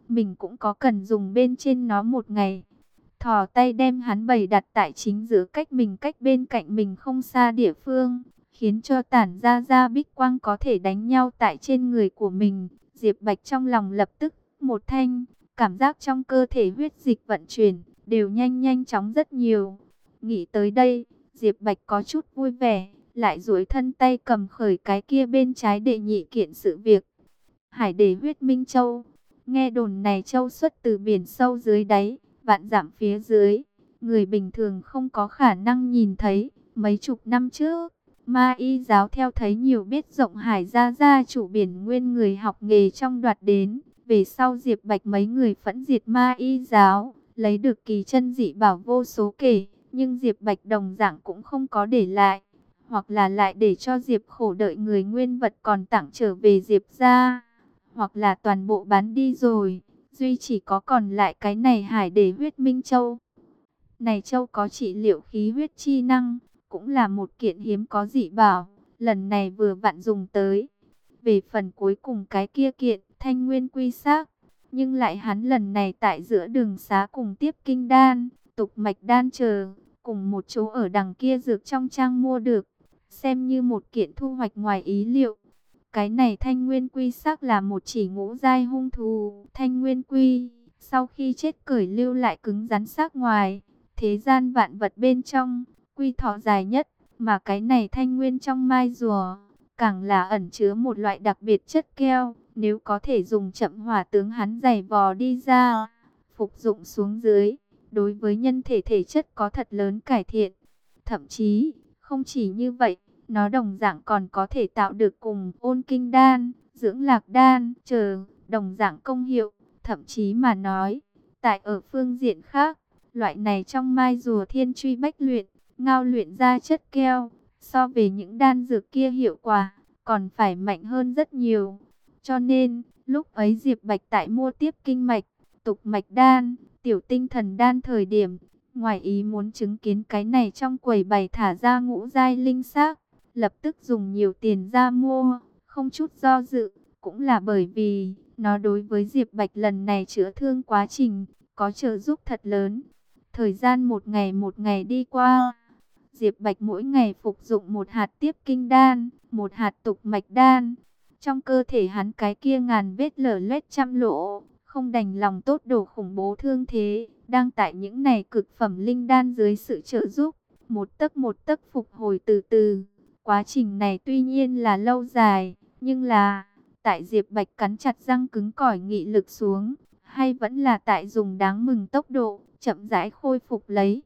mình cũng có cần dùng bên trên nó một ngày. Thò tay đem hắn bày đặt tại chính giữa cách bên cạnh mình không xa địa phương, khiến cho tản ra bích quang có thể đánh nhau tại trên người của mình. Diệp Bạch trong lòng lập tức một thanh, cảm giác trong cơ thể huyết dịch vận chuyển đều nhanh chóng rất nhiều. Nghĩ tới đây, Diệp Bạch có chút vui vẻ, lại duỗi thân tay cầm khởi cái kia bên trái đệ nhị kiện sự việc. Hải Đế huyết minh châu. Nghe đồn này châu xuất từ biển sâu dưới đáy, vạn dặm phía dưới, người bình thường không có khả năng nhìn thấy. Mấy chục năm trước, Ma Y giáo theo thấy nhiều biết rộng hải gia chủ biển nguyên người học nghề trong đoạt đến. Về sau Diệp Bạch mấy người phẫn diệt Ma Y giáo, lấy được kỳ chân dị bảo vô số kể, nhưng Diệp Bạch đồng dạng cũng không có để lại, hoặc là lại để cho Diệp khổ đợi người nguyên vật còn tặng trở về Diệp gia, hoặc là toàn bộ bán đi rồi. Duy chỉ có còn lại cái này Hải Đế huyết minh châu. Này châu có trị liệu khí huyết chi năng, cũng là một kiện hiếm có dị bảo, lần này vừa vặn dùng tới. Về phần cuối cùng cái kia kiện thanh nguyên quy xác, nhưng lại hắn lần này tại giữa đường xá cùng tiếp kinh đan, tục mạch đan chờ, cùng một chỗ ở đằng kia dược trong trang mua được, xem như một kiện thu hoạch ngoài ý liệu. Cái này thanh nguyên quy xác là một chỉ ngũ giai hung thú. Thanh nguyên quy, sau khi chết cởi lưu lại cứng rắn xác ngoài. Thế gian vạn vật bên trong, quy thọ dài nhất. Mà cái này thanh nguyên trong mai rùa, càng là ẩn chứa một loại đặc biệt chất keo. Nếu có thể dùng chậm hỏa tướng hắn giày vò đi ra, phục dụng xuống dưới, đối với nhân thể thể chất có thật lớn cải thiện. Thậm chí, không chỉ như vậy, nó đồng dạng còn có thể tạo được cùng ôn kinh đan, dưỡng lạc đan, chờ, đồng dạng công hiệu. Thậm chí mà nói, tại ở phương diện khác, loại này trong mai rùa thiên truy bách luyện, ngao luyện ra chất keo, so về những đan dược kia hiệu quả, còn phải mạnh hơn rất nhiều. Cho nên, lúc ấy Diệp Bạch tại mua tiếp kinh mạch, tục mạch đan, tiểu tinh thần đan thời điểm, ngoài ý muốn chứng kiến cái này trong quầy bày thả ra ngũ giai linh xác, lập tức dùng nhiều tiền ra mua, không chút do dự, cũng là bởi vì nó đối với Diệp Bạch lần này chữa thương quá trình có trợ giúp thật lớn. Thời gian một ngày đi qua, Diệp Bạch mỗi ngày phục dụng một hạt tiếp kinh đan, một hạt tục mạch đan. Trong cơ thể hắn cái kia ngàn vết lở loét trăm lỗ, không đành lòng tốt đổ khủng bố thương thế, đang tại những này cực phẩm linh đan dưới sự trợ giúp, một tấc phục hồi từ từ. Quá trình này tuy nhiên là lâu dài, nhưng là tại Diệp Bạch cắn chặt răng cứng cỏi nghị lực xuống, hay vẫn là tại dùng đáng mừng tốc độ, chậm rãi khôi phục lấy.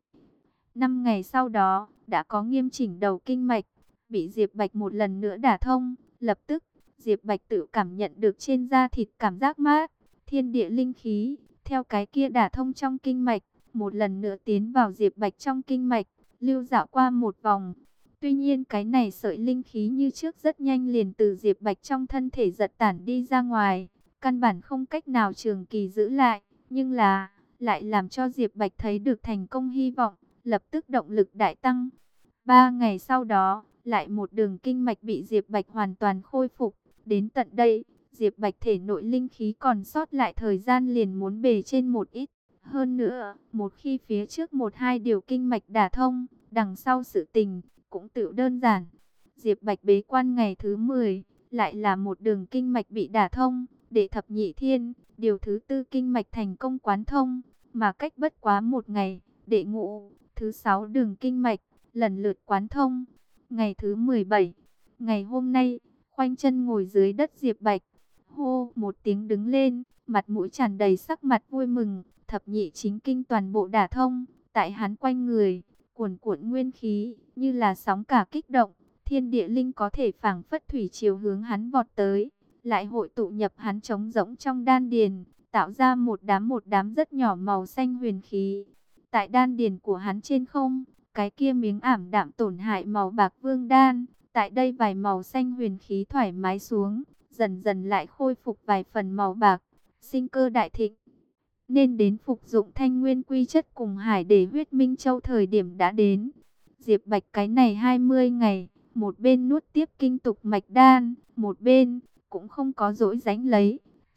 5 ngày sau đó, đã có nghiêm chỉnh đầu kinh mạch, bị Diệp Bạch một lần nữa đả thông. Lập tức, Diệp Bạch tự cảm nhận được trên da thịt cảm giác mát, thiên địa linh khí, theo cái kia đả thông trong kinh mạch, một lần nữa tiến vào Diệp Bạch trong kinh mạch, lưu dạo qua một vòng. Tuy nhiên cái này sợi linh khí như trước rất nhanh liền từ Diệp Bạch trong thân thể giật tản đi ra ngoài, căn bản không cách nào trường kỳ giữ lại, nhưng là lại làm cho Diệp Bạch thấy được thành công hy vọng, lập tức động lực đại tăng. 3 ngày sau đó, lại một đường kinh mạch bị Diệp Bạch hoàn toàn khôi phục. Đến tận đây, Diệp Bạch thể nội linh khí còn sót lại thời gian liền muốn bề trên một ít. Hơn nữa, một khi phía trước 1-2 điều kinh mạch đả thông, đằng sau sự tình cũng tự đơn giản. Diệp Bạch bế quan ngày thứ 10, lại là một đường kinh mạch bị đả thông, đệ thập nhị thiên, điều thứ 4 kinh mạch thành công quán thông, mà cách bất quá một ngày, đệ ngũ, thứ 6 đường kinh mạch lần lượt quán thông. Ngày thứ 17, ngày hôm nay, khoanh chân ngồi dưới đất Diệp Bạch, hô một tiếng đứng lên, mặt mũi tràn đầy sắc mặt vui mừng, thập nhị chính kinh toàn bộ đả thông, tại hắn quanh người, cuồn cuộn nguyên khí, như là sóng cả kích động, thiên địa linh có thể phảng phất thủy chiều hướng hắn vọt tới, lại hội tụ nhập hắn trống rỗng trong đan điền, tạo ra một đám rất nhỏ màu xanh huyền khí. Tại đan điền của hắn trên không, cái kia miếng ảm đạm tổn hại màu bạc vương đan, tại đây vài màu xanh huyền khí thoải mái xuống, dần dần lại khôi phục vài phần màu bạc, sinh cơ đại thịnh. Nên đến phục dụng thanh nguyên quy chất cùng Hải Đế huyết minh châu thời điểm đã đến. Diệp Bạch cái này 20 ngày, một bên nuốt tiếp kinh tục mạch đan, một bên cũng không có dỗi dánh lấy,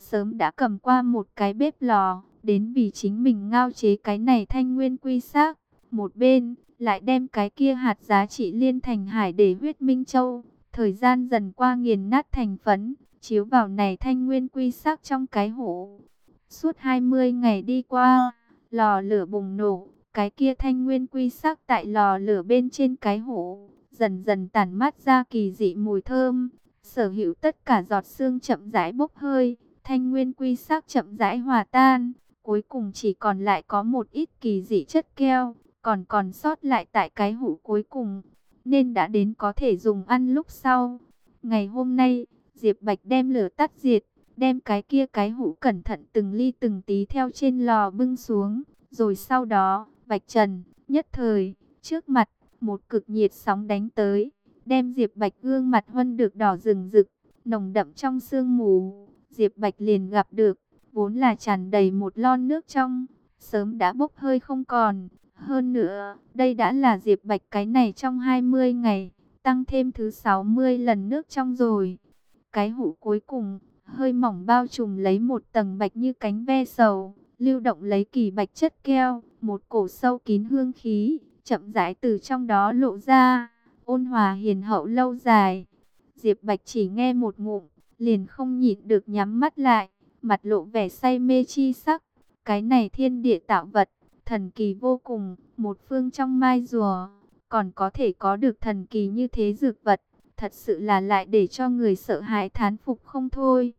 sớm đã cầm qua một cái bếp lò, đến vì chính mình ngao chế cái này thanh nguyên quy xác. Một bên, lại đem cái kia hạt giá trị liên thành hải để huyết minh châu. Thời gian dần qua nghiền nát thành phấn, chiếu vào này thanh nguyên quy xác trong cái hũ. Suốt 20 ngày đi qua, lò lửa bùng nổ, cái kia thanh nguyên quy xác tại lò lửa bên trên cái hũ, dần dần tản mát ra kỳ dị mùi thơm. Sở hữu tất cả giọt sương chậm rãi bốc hơi, thanh nguyên quy xác chậm rãi hòa tan, cuối cùng chỉ còn lại có một ít kỳ dị chất keo, còn sót lại tại cái hũ cuối cùng, nên đã đến có thể dùng ăn lúc sau. Ngày hôm nay, Diệp Bạch đem lửa tắt diệt, đem cái hũ cẩn thận từng ly từng tí theo trên lò bưng xuống, rồi sau đó, vạch trần, nhất thời, trước mặt, một cực nhiệt sóng đánh tới, đem Diệp Bạch gương mặt huân được đỏ rừng rực, nồng đậm trong sương mù. Diệp Bạch liền gặp được, vốn là tràn đầy một lon nước trong, sớm đã bốc hơi không còn. Hơn nữa, đây đã là Diệp Bạch cái này trong 20 ngày, tăng thêm thứ 60 lần nước trong rồi. Cái hũ cuối cùng, hơi mỏng bao trùm lấy một tầng bạch như cánh ve sầu, lưu động lấy kỳ bạch chất keo, một cổ sâu kín hương khí, chậm rãi từ trong đó lộ ra, ôn hòa hiền hậu lâu dài. Diệp Bạch chỉ nghe một ngụm, liền không nhịn được nhắm mắt lại, mặt lộ vẻ say mê chi sắc. Cái này thiên địa tạo vật, thần kỳ vô cùng, một phương trong mai rùa, còn có thể có được thần kỳ như thế dược vật, thật sự là lại để cho người sợ hãi thán phục không thôi.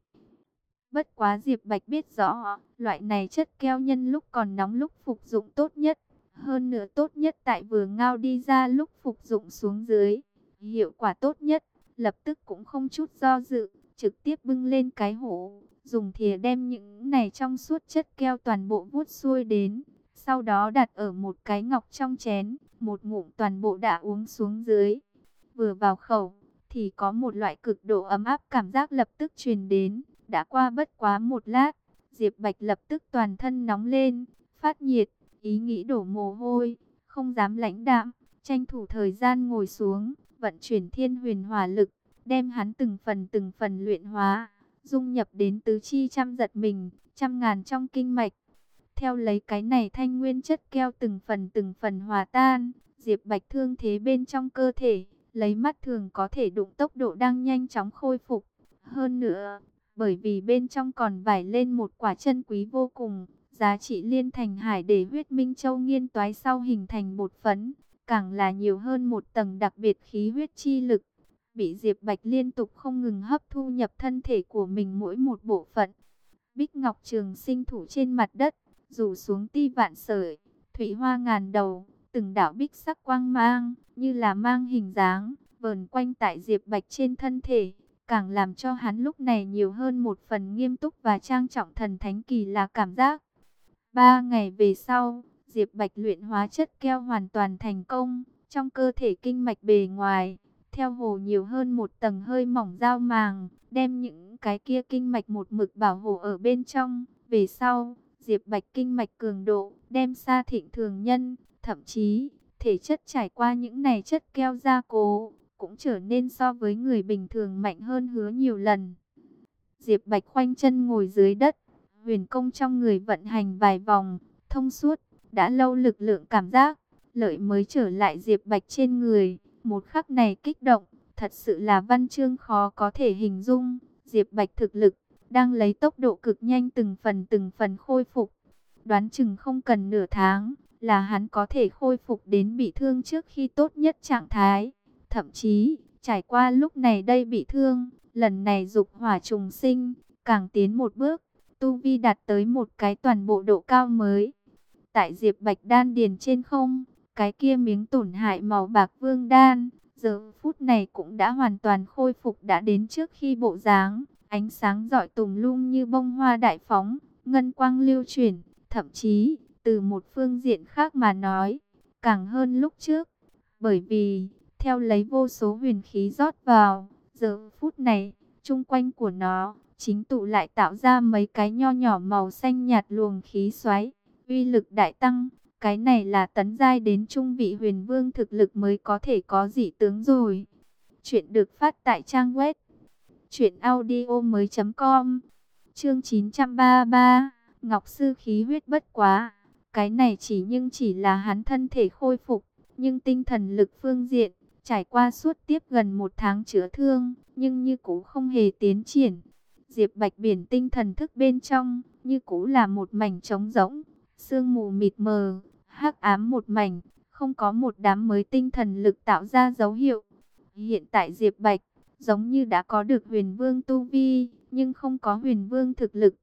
Bất quá Diệp Bạch biết rõ, loại này chất keo nhân lúc còn nóng lúc phục dụng tốt nhất, hơn nữa tốt nhất tại vừa ngao đi ra lúc phục dụng xuống dưới, hiệu quả tốt nhất, lập tức cũng không chút do dự, trực tiếp bưng lên cái hũ, dùng thìa đem những này trong suốt chất keo toàn bộ vuốt xuôi đến, sau đó đặt ở một cái ngọc trong chén, một ngụm toàn bộ đã uống xuống dưới. Vừa vào khẩu, thì có một loại cực độ ấm áp cảm giác lập tức truyền đến. Đã qua bất quá một lát, Diệp Bạch lập tức toàn thân nóng lên, phát nhiệt, ý nghĩ đổ mồ hôi, không dám lãnh đạm, tranh thủ thời gian ngồi xuống, vận chuyển thiên huyền hỏa lực, đem hắn từng phần luyện hóa, dung nhập đến tứ chi trăm giật mình, trăm ngàn trong kinh mạch. Theo lấy cái này thanh nguyên chất keo từng phần hòa tan, Diệp Bạch thương thế bên trong cơ thể, lấy mắt thường có thể đụng tốc độ đang nhanh chóng khôi phục. Hơn nữa, bởi vì bên trong còn vải lên một quả chân quý vô cùng, giá trị liên thành hải để huyết minh châu nghiên toái sau hình thành bột phấn, càng là nhiều hơn một tầng đặc biệt khí huyết chi lực, bị Diệp Bạch liên tục không ngừng hấp thu nhập thân thể của mình mỗi một bộ phận. Bích Ngọc Trường Sinh thủ trên mặt đất, rủ xuống ti vạn sợi, thủy hoa ngàn đầu, từng đạo bích sắc quang mang, như là mang hình dáng, vờn quanh tại Diệp Bạch trên thân thể, càng làm cho hắn lúc này nhiều hơn một phần nghiêm túc và trang trọng thần thánh kỳ lạ cảm giác. 3 ngày về sau, Diệp Bạch luyện hóa chất keo hoàn toàn thành công, trong cơ thể kinh mạch bề ngoài, theo hồ nhiều hơn một tầng hơi mỏng giao màng, đem những cái kia kinh mạch một mực bảo hộ ở bên trong. Về sau, Diệp Bạch kinh mạch cường độ, đem xa thịnh thường nhân, thậm chí, thể chất trải qua những này chất keo gia cố, cũng trở nên so với người bình thường mạnh hơn hứa nhiều lần. Diệp Bạch khoanh chân ngồi dưới đất, huyền công trong người vận hành vài vòng, thông suốt, đã lâu lực lượng cảm giác, lợi mới trở lại Diệp Bạch trên người. Một khắc này kích động, thật sự là văn chương khó có thể hình dung. Diệp Bạch thực lực, đang lấy tốc độ cực nhanh từng phần khôi phục. Đoán chừng không cần nửa tháng, là hắn có thể khôi phục đến bị thương trước khi tốt nhất trạng thái. Thậm chí, trải qua lúc này đây bị thương, lần này dục hỏa trùng sinh, càng tiến một bước, tu vi đạt tới một cái toàn bộ độ cao mới. Tại Diệp Bạch đan điền trên không, cái kia miếng tổn hại màu bạc vương đan, giờ phút này cũng đã hoàn toàn khôi phục đã đến trước khi bộ dáng, ánh sáng rọi tùm lum như bông hoa đại phóng, ngân quang lưu chuyển, thậm chí, từ một phương diện khác mà nói, càng hơn lúc trước, bởi vì, theo lấy vô số huyền khí rót vào, giờ phút này, chung quanh của nó, chính tụ lại tạo ra mấy cái nho nhỏ màu xanh nhạt luồng khí xoáy, uy lực đại tăng. Cái này là tấn giai đến trung vị huyền vương thực lực mới có thể có dị tướng rồi. Chuyện được phát tại trang web truyệnaudiomoi.com. Chương 933, Ngọc Sư khí huyết bất quá. Cái này chỉ là hắn thân thể khôi phục, nhưng tinh thần lực phương diện, trải qua suốt tiếp gần 1 tháng chữa thương, nhưng như cũ không hề tiến triển. Diệp Bạch biển tinh thần thức bên trong, như cũ là một mảnh trống rỗng, sương mù mịt mờ, hắc ám một mảnh, không có một đám mới tinh thần lực tạo ra dấu hiệu. Hiện tại Diệp Bạch giống như đã có được huyền vương tu vi, nhưng không có huyền vương thực lực.